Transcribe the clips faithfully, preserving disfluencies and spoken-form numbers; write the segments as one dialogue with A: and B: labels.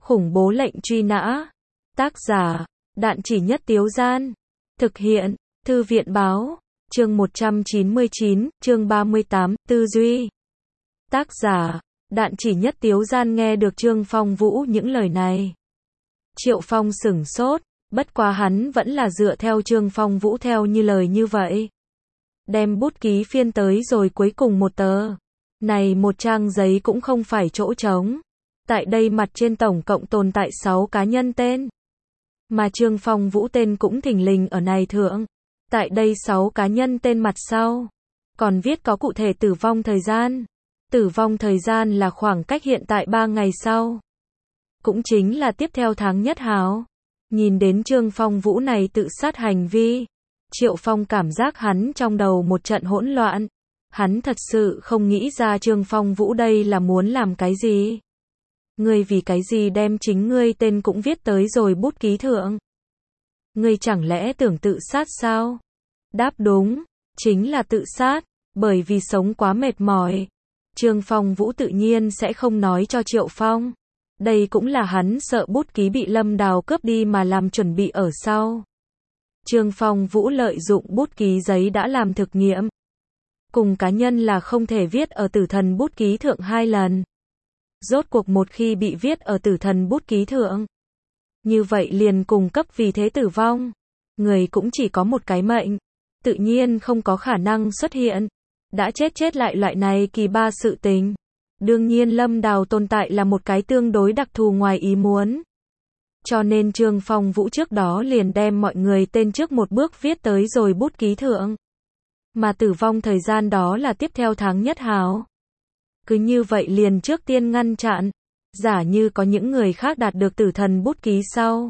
A: Khủng bố lệnh truy nã. Tác giả, Đạn Chỉ Nhất Tiếu Gian. Thực hiện, Thư viện Báo. Chương một trăm chín mươi chín, chương ba mươi tám, Tư duy. Tác giả, Đạn Chỉ Nhất Tiếu Gian. Nghe được Trương Phong Vũ những lời này, Triệu Phong sửng sốt, bất quá hắn vẫn là dựa theo Trương Phong Vũ theo như lời như vậy. Đem bút ký phiên tới rồi cuối cùng một tờ. Này một trang giấy cũng không phải chỗ trống. Tại đây mặt trên tổng cộng tồn tại sáu cá nhân tên. Mà Trương Phong Vũ tên cũng thình lình ở này thượng. Tại đây sáu cá nhân tên mặt sau, còn viết có cụ thể tử vong thời gian. Tử vong thời gian là khoảng cách hiện tại ba ngày sau. Cũng chính là tiếp theo tháng Nhất Hào. Nhìn đến Trương Phong Vũ này tự sát hành vi, Triệu Phong cảm giác hắn trong đầu một trận hỗn loạn. Hắn thật sự không nghĩ ra Trương Phong Vũ đây là muốn làm cái gì. Ngươi vì cái gì đem chính ngươi tên cũng viết tới rồi bút ký thượng? Ngươi chẳng lẽ tưởng tự sát sao? Đáp đúng, chính là tự sát, bởi vì sống quá mệt mỏi. Trương Phong Vũ tự nhiên sẽ không nói cho Triệu Phong. Đây cũng là hắn sợ bút ký bị Lâm Đào cướp đi mà làm chuẩn bị ở sau. Trương Phong Vũ lợi dụng bút ký giấy đã làm thực nghiệm. Cùng cá nhân là không thể viết ở tử thần bút ký thượng hai lần. Rốt cuộc một khi bị viết ở tử thần bút ký thượng, như vậy liền cùng cấp vì thế tử vong. Người cũng chỉ có một cái mệnh, tự nhiên không có khả năng xuất hiện. Đã chết chết lại loại này kỳ ba sự tình. Đương nhiên Lâm Đào tồn tại là một cái tương đối đặc thù ngoài ý muốn. Cho nên Trương Phong Vũ trước đó liền đem mọi người tên trước một bước viết tới rồi bút ký thượng. Mà tử vong thời gian đó là tiếp theo tháng Nhất Hào. Cứ như vậy liền trước tiên ngăn chặn. Giả như có những người khác đạt được tử thần bút ký sau,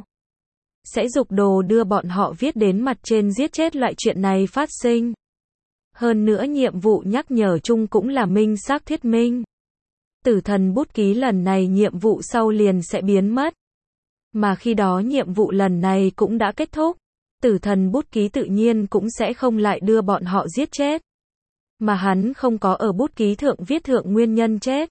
A: sẽ dục đồ đưa bọn họ viết đến mặt trên giết chết loại chuyện này phát sinh. Hơn nữa nhiệm vụ nhắc nhở chung cũng là minh xác thuyết minh. Tử thần bút ký lần này nhiệm vụ sau liền sẽ biến mất. Mà khi đó nhiệm vụ lần này cũng đã kết thúc. Tử thần bút ký tự nhiên cũng sẽ không lại đưa bọn họ giết chết. Mà hắn không có ở bút ký thượng viết thượng nguyên nhân chết,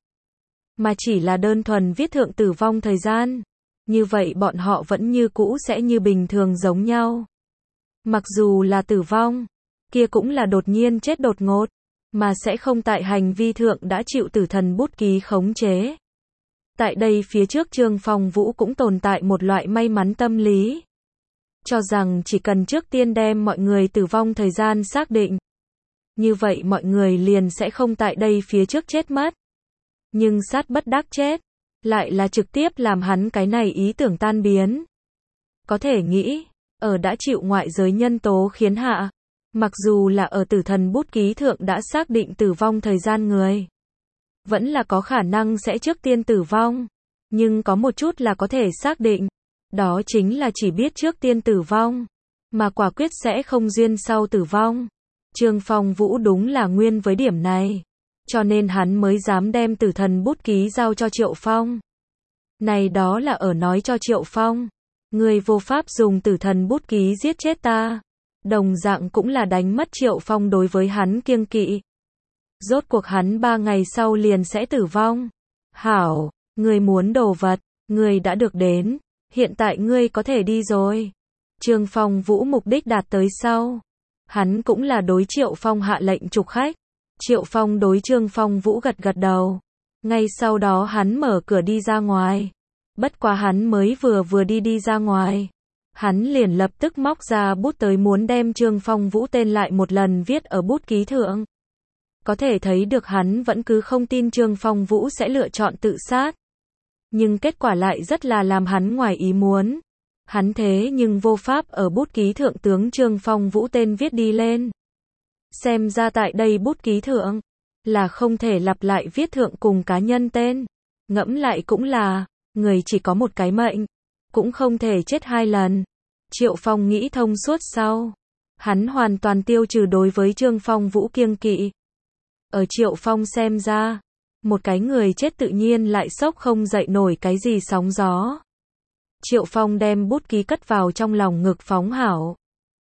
A: mà chỉ là đơn thuần viết thượng tử vong thời gian. Như vậy bọn họ vẫn như cũ sẽ như bình thường giống nhau. Mặc dù là tử vong, kia cũng là đột nhiên chết đột ngột, mà sẽ không tại hành vi thượng đã chịu tử thần bút ký khống chế. Tại đây phía trước Trương Phong Vũ cũng tồn tại một loại may mắn tâm lý. Cho rằng chỉ cần trước tiên đem mọi người tử vong thời gian xác định, như vậy mọi người liền sẽ không tại đây phía trước chết mất. Nhưng sát bất đắc chết, lại là trực tiếp làm hắn cái này ý tưởng tan biến. Có thể nghĩ, ở đã chịu ngoại giới nhân tố khiến hạ, mặc dù là ở tử thần bút ký thượng đã xác định tử vong thời gian người, vẫn là có khả năng sẽ trước tiên tử vong. Nhưng có một chút là có thể xác định, đó chính là chỉ biết trước tiên tử vong, mà quả quyết sẽ không duyên sau tử vong. Trương Phong Vũ đúng là nguyên với điểm này, cho nên hắn mới dám đem tử thần bút ký giao cho Triệu Phong. Này đó là ở nói cho Triệu Phong, người vô pháp dùng tử thần bút ký giết chết ta. Đồng dạng cũng là đánh mất Triệu Phong đối với hắn kiêng kỵ. Rốt cuộc hắn ba ngày sau liền sẽ tử vong. Hảo, người muốn đồ vật, người đã được đến, hiện tại ngươi có thể đi rồi. Trương Phong Vũ mục đích đạt tới sau, hắn cũng là đối Triệu Phong hạ lệnh trục khách. Triệu Phong đối Trương Phong Vũ gật gật đầu. Ngay sau đó hắn mở cửa đi ra ngoài. Bất quá hắn mới vừa vừa đi đi ra ngoài, hắn liền lập tức móc ra bút tới muốn đem Trương Phong Vũ tên lại một lần viết ở bút ký thượng. Có thể thấy được hắn vẫn cứ không tin Trương Phong Vũ sẽ lựa chọn tự sát. Nhưng kết quả lại rất là làm hắn ngoài ý muốn. Hắn thế nhưng vô pháp ở bút ký thượng tướng Trương Phong Vũ tên viết đi lên. Xem ra tại đây bút ký thượng là không thể lặp lại viết thượng cùng cá nhân tên. Ngẫm lại cũng là, người chỉ có một cái mệnh, cũng không thể chết hai lần. Triệu Phong nghĩ thông suốt sau, hắn hoàn toàn tiêu trừ đối với Trương Phong Vũ kiêng kỵ. Ở Triệu Phong xem ra, một cái người chết tự nhiên lại sốc không dậy nổi cái gì sóng gió. Triệu Phong đem bút ký cất vào trong lòng ngực phóng hảo.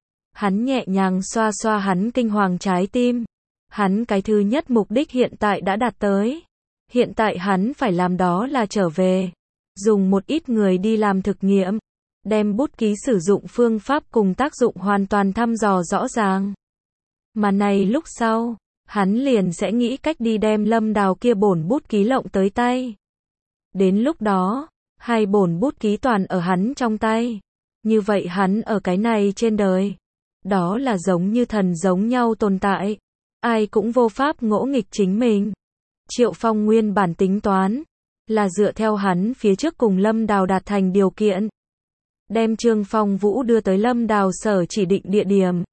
A: Hắn nhẹ nhàng xoa xoa hắn kinh hoàng trái tim. Hắn cái thứ nhất mục đích hiện tại đã đạt tới. Hiện tại hắn phải làm đó là trở về. dùng một ít người đi làm thực nghiệm, đem bút ký sử dụng phương pháp cùng tác dụng hoàn toàn thăm dò rõ ràng. Mà này lúc sau, hắn liền sẽ nghĩ cách đi đem Lâm Đào kia bổn bút ký lộng tới tay. Đến lúc đó, hai bổn bút ký toàn ở hắn trong tay. Như vậy hắn ở cái này trên đời, đó là giống như thần giống nhau tồn tại. Ai cũng vô pháp ngỗ nghịch chính mình. Triệu Phong nguyên bản tính toán, là dựa theo hắn phía trước cùng Lâm Đào đạt thành điều kiện. Đem Trương Phong Vũ đưa tới Lâm Đào sở chỉ định địa điểm.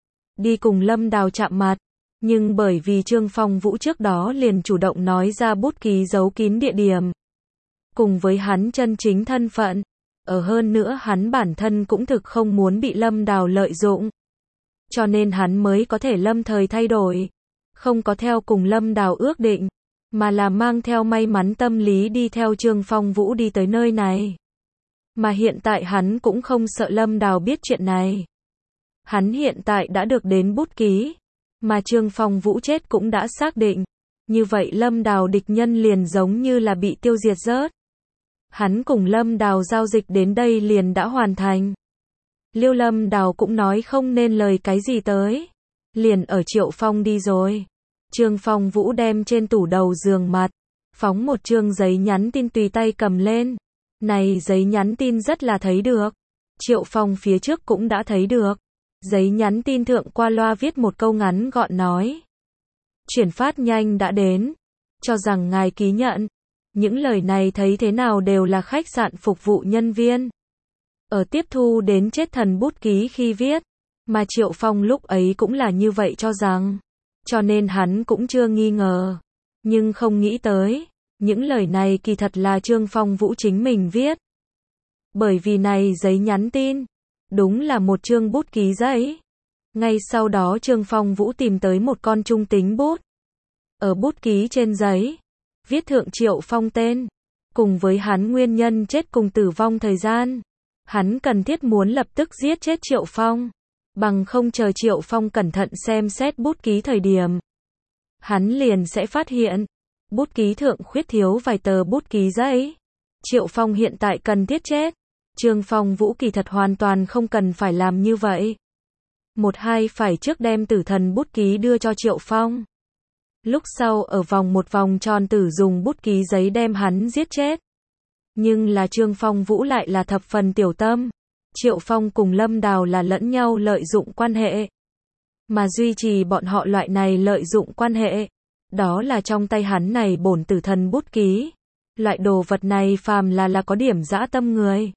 A: Đi cùng Lâm Đào chạm mặt. Nhưng bởi vì Trương Phong Vũ trước đó liền chủ động nói ra bút ký giấu kín địa điểm. Cùng với hắn chân chính thân phận. Ở hơn nữa hắn bản thân cũng thực không muốn bị Lâm Đào lợi dụng. Cho nên hắn mới có thể lâm thời thay đổi. Không có theo cùng Lâm Đào ước định. Mà là mang theo may mắn tâm lý đi theo Trương Phong Vũ đi tới nơi này. Mà hiện tại hắn cũng không sợ Lâm Đào biết chuyện này. Hắn hiện tại đã được đến bút ký. Mà Trương Phong Vũ chết cũng đã xác định. Như vậy Lâm Đào địch nhân liền giống như là bị tiêu diệt rớt. Hắn cùng Lâm Đào giao dịch đến đây liền đã hoàn thành. Liêu Lâm Đào cũng nói không nên lời cái gì tới. Liền ở Triệu Phong đi rồi. Trương Phong Vũ đem trên tủ đầu giường mặt, phóng một chương giấy nhắn tin tùy tay cầm lên. Này giấy nhắn tin rất là thấy được. Triệu Phong phía trước cũng đã thấy được. Giấy nhắn tin thượng qua loa viết một câu ngắn gọn nói. Chuyển phát nhanh đã đến. Cho rằng ngài ký nhận. Những lời này thấy thế nào đều là khách sạn phục vụ nhân viên. Ở tiếp thu đến chết thần bút ký khi viết. Mà Triệu Phong lúc ấy cũng là như vậy cho rằng. Cho nên hắn cũng chưa nghi ngờ. Nhưng không nghĩ tới. Những lời này kỳ thật là Trương Phong Vũ chính mình viết. Bởi vì này giấy nhắn tin. Đúng là một chương bút ký giấy. Ngay sau đó Trương Phong Vũ tìm tới một con trung tính bút. Ở bút ký trên giấy. Viết thượng Triệu Phong tên. Cùng với hắn nguyên nhân chết cùng tử vong thời gian. Hắn cần thiết muốn lập tức giết chết Triệu Phong. Bằng không chờ Triệu Phong cẩn thận xem xét bút ký thời điểm. Hắn liền sẽ phát hiện. Bút ký thượng khuyết thiếu vài tờ bút ký giấy. Triệu Phong hiện tại cần thiết chết. Trương Phong Vũ kỳ thật hoàn toàn không cần phải làm như vậy. Một hai phải trước đem tử thần bút ký đưa cho Triệu Phong. Lúc sau ở vòng một vòng tròn tử dùng bút ký giấy đem hắn giết chết. Nhưng là Trương Phong Vũ lại là thập phần tiểu tâm. Triệu Phong cùng Lâm Đào là lẫn nhau lợi dụng quan hệ. Mà duy trì bọn họ loại này lợi dụng quan hệ. Đó là trong tay hắn này bổn tử thần bút ký. Loại đồ vật này phàm là là có điểm dã tâm người.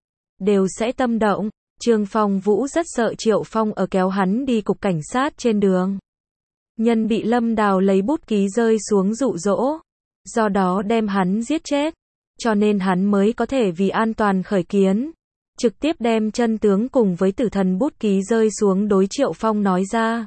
A: Đều sẽ tâm động. Trương Phong Vũ rất sợ Triệu Phong ở kéo hắn đi cục cảnh sát trên đường. Nhân bị Lâm Đào lấy bút ký rơi xuống dụ dỗ. Do đó đem hắn giết chết. Cho nên hắn mới có thể vì an toàn khởi kiến. Trực tiếp đem chân tướng cùng với tử thần bút ký rơi xuống đối Triệu Phong nói ra.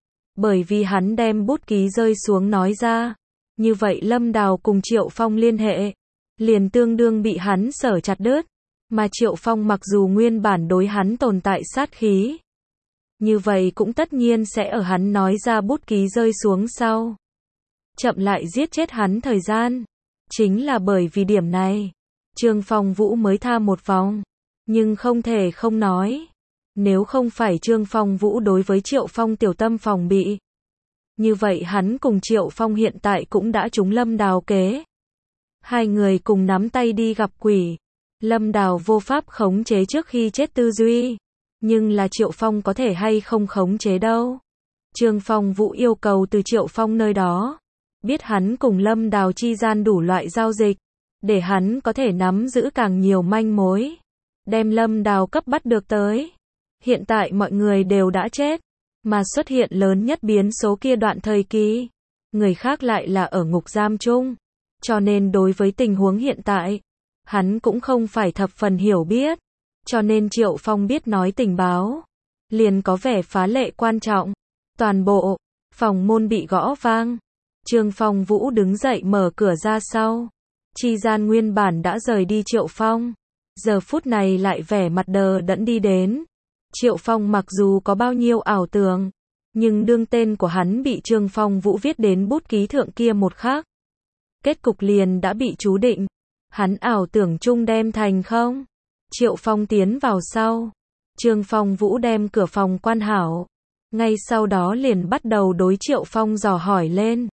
A: Bởi vì hắn đem bút ký rơi xuống nói ra. Như vậy Lâm Đào cùng Triệu Phong liên hệ. Liền tương đương bị hắn sở chặt đứt. Mà Triệu Phong mặc dù nguyên bản đối hắn tồn tại sát khí. Như vậy cũng tất nhiên sẽ ở hắn nói ra bút ký rơi xuống sau. Chậm lại giết chết hắn thời gian. Chính là bởi vì điểm này. Trương Phong Vũ mới tha một vòng. Nhưng không thể không nói. Nếu không phải Trương Phong Vũ đối với Triệu Phong tiểu tâm phòng bị. Như vậy hắn cùng Triệu Phong hiện tại cũng đã trúng Lâm Đào kế. Hai người cùng nắm tay đi gặp quỷ. Lâm Đào vô pháp khống chế trước khi chết tư duy. Nhưng là Triệu Phong có thể hay không khống chế đâu. Trương Phong Vũ yêu cầu từ Triệu Phong nơi đó. Biết hắn cùng Lâm Đào chi gian đủ loại giao dịch. Để hắn có thể nắm giữ càng nhiều manh mối. Đem Lâm Đào cấp bắt được tới. Hiện tại mọi người đều đã chết. Mà xuất hiện lớn nhất biến số kia đoạn thời kỳ. Người khác lại là ở ngục giam chung. Cho nên đối với tình huống hiện tại. Hắn cũng không phải thập phần hiểu biết. Cho nên Triệu Phong biết nói tình báo. Liền có vẻ phá lệ quan trọng. Toàn bộ. Phòng môn bị gõ vang. Trương Phong Vũ đứng dậy mở cửa ra sau. Chi gian nguyên bản đã rời đi Triệu Phong. Giờ phút này lại vẻ mặt đờ đẫn đi đến. Triệu Phong mặc dù có bao nhiêu ảo tưởng. Nhưng đương tên của hắn bị Trương Phong Vũ viết đến bút ký thượng kia một khắc. Kết cục liền đã bị chú định. Hắn ảo tưởng chung đem thành không? Triệu Phong tiến vào sau. Trương Phong Vũ đem cửa phòng quan hảo. Ngay sau đó liền bắt đầu đối Triệu Phong dò hỏi lên.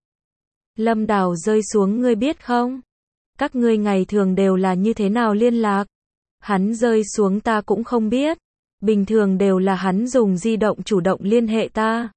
A: Lâm Đào rơi xuống ngươi biết không? Các ngươi ngày thường đều là như thế nào liên lạc? Hắn rơi xuống ta cũng không biết. Bình thường đều là hắn dùng di động chủ động liên hệ ta.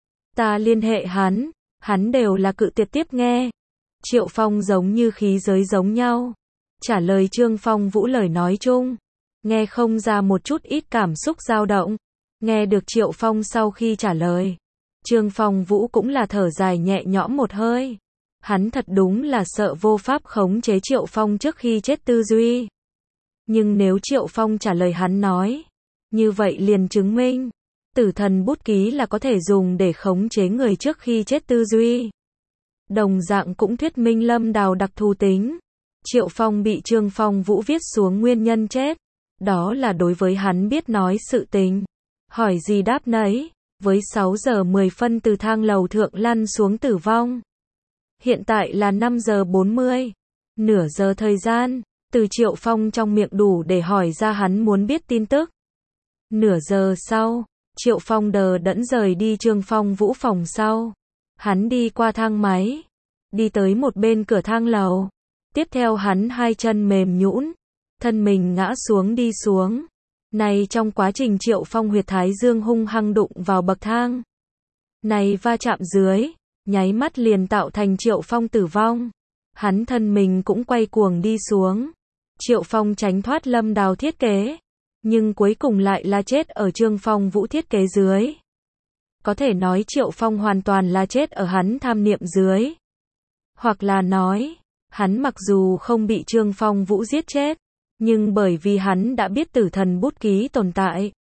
A: Ta liên hệ hắn, hắn đều là cự tuyệt tiếp nghe. Triệu Phong giống như khí giới giống nhau. Trả lời Trương Phong Vũ lời nói chung. Nghe không ra một chút ít cảm xúc dao động. Nghe được Triệu Phong sau khi trả lời. Trương Phong Vũ cũng là thở dài nhẹ nhõm một hơi. Hắn thật đúng là sợ vô pháp khống chế Triệu Phong trước khi chết tư duy. Nhưng nếu Triệu Phong trả lời hắn nói, như vậy liền chứng minh, tử thần bút ký là có thể dùng để khống chế người trước khi chết tư duy. Đồng dạng cũng thuyết minh Lâm Đào đặc thù tính. Triệu Phong bị Trương Phong Vũ viết xuống nguyên nhân chết. Đó là đối với hắn biết nói sự tình. Hỏi gì đáp nấy. Với sáu giờ mười phân từ thang lầu thượng lăn xuống tử vong. Hiện tại là năm giờ bốn mươi. Nửa giờ thời gian, từ Triệu Phong trong miệng đủ để hỏi ra hắn muốn biết tin tức. Nửa giờ sau, Triệu Phong đờ đẫn rời đi Trương Phong Vũ phòng sau. Hắn đi qua thang máy, đi tới một bên cửa thang lầu. Tiếp theo hắn hai chân mềm nhũn, thân mình ngã xuống đi xuống. Này trong quá trình Triệu Phong huyệt thái dương hung hăng đụng vào bậc thang. Này va chạm dưới, nháy mắt liền tạo thành Triệu Phong tử vong. Hắn thân mình cũng quay cuồng đi xuống. Triệu Phong tránh thoát Lâm Đào thiết kế, nhưng cuối cùng lại là chết ở Trương Phong Vũ thiết kế dưới. Có thể nói Triệu Phong hoàn toàn là chết ở hắn tham niệm dưới. Hoặc là nói, hắn mặc dù không bị Trương Phong Vũ giết chết, nhưng bởi vì hắn đã biết tử thần bút ký tồn tại.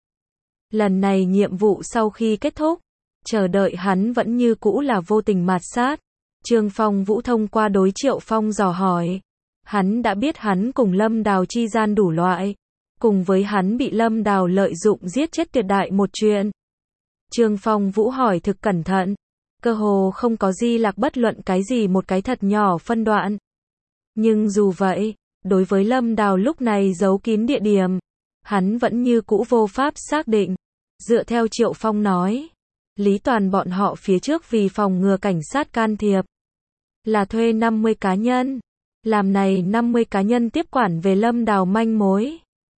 A: Lần này nhiệm vụ sau khi kết thúc, chờ đợi hắn vẫn như cũ là vô tình mạt sát. Trương Phong Vũ thông qua đối Triệu Phong dò hỏi. Hắn đã biết hắn cùng Lâm Đào chi gian đủ loại. Cùng với hắn bị Lâm Đào lợi dụng giết chết tuyệt đại một chuyện. Trương Phong Vũ hỏi thực cẩn thận. Cơ hồ không có di lạc bất luận cái gì một cái thật nhỏ phân đoạn. Nhưng dù vậy, đối với Lâm Đào lúc này giấu kín địa điểm, hắn vẫn như cũ vô pháp xác định. Dựa theo Triệu Phong nói, Lý Toàn bọn họ phía trước vì phòng ngừa cảnh sát can thiệp, là thuê năm mươi cá nhân. Làm này năm mươi cá nhân tiếp quản về Lâm Đào manh mối.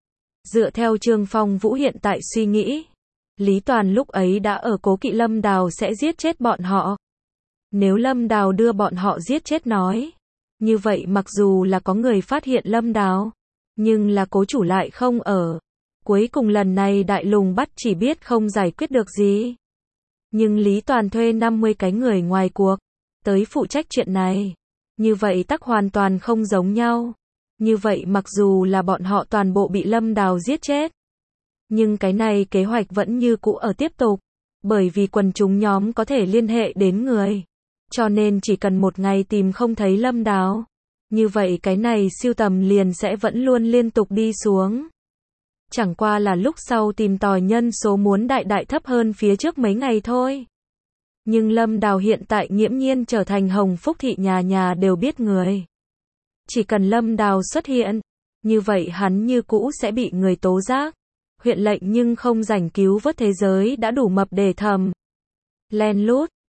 A: Dựa theo Trương Phong Vũ hiện tại suy nghĩ, Lý Toàn lúc ấy đã ở cố kỵ Lâm Đào sẽ giết chết bọn họ. Nếu Lâm Đào đưa bọn họ giết chết nói, như vậy mặc dù là có người phát hiện Lâm Đào, nhưng là cố chủ lại không ở. Cuối cùng lần này đại lùng bắt chỉ biết không giải quyết được gì. Nhưng Lý Toàn thuê năm mươi cái người ngoài cuộc, tới phụ trách chuyện này. Như vậy tắc hoàn toàn không giống nhau. Như vậy mặc dù là bọn họ toàn bộ bị Lâm Đào giết chết, nhưng cái này kế hoạch vẫn như cũ ở tiếp tục. Bởi vì quần chúng nhóm có thể liên hệ đến người. Cho nên chỉ cần một ngày tìm không thấy Lâm Đào, như vậy cái này siêu tầm liền sẽ vẫn luôn liên tục đi xuống. Chẳng qua là lúc sau tìm tòi nhân số muốn đại đại thấp hơn phía trước mấy ngày thôi. Nhưng Lâm Đào hiện tại nghiễm nhiên trở thành Hồng Phúc thị nhà nhà đều biết người. Chỉ cần Lâm Đào xuất hiện, như vậy hắn như cũ sẽ bị người tố giác. Huyện lệnh nhưng không rảnh cứu vớt thế giới đã đủ mập để thầm. Len lút,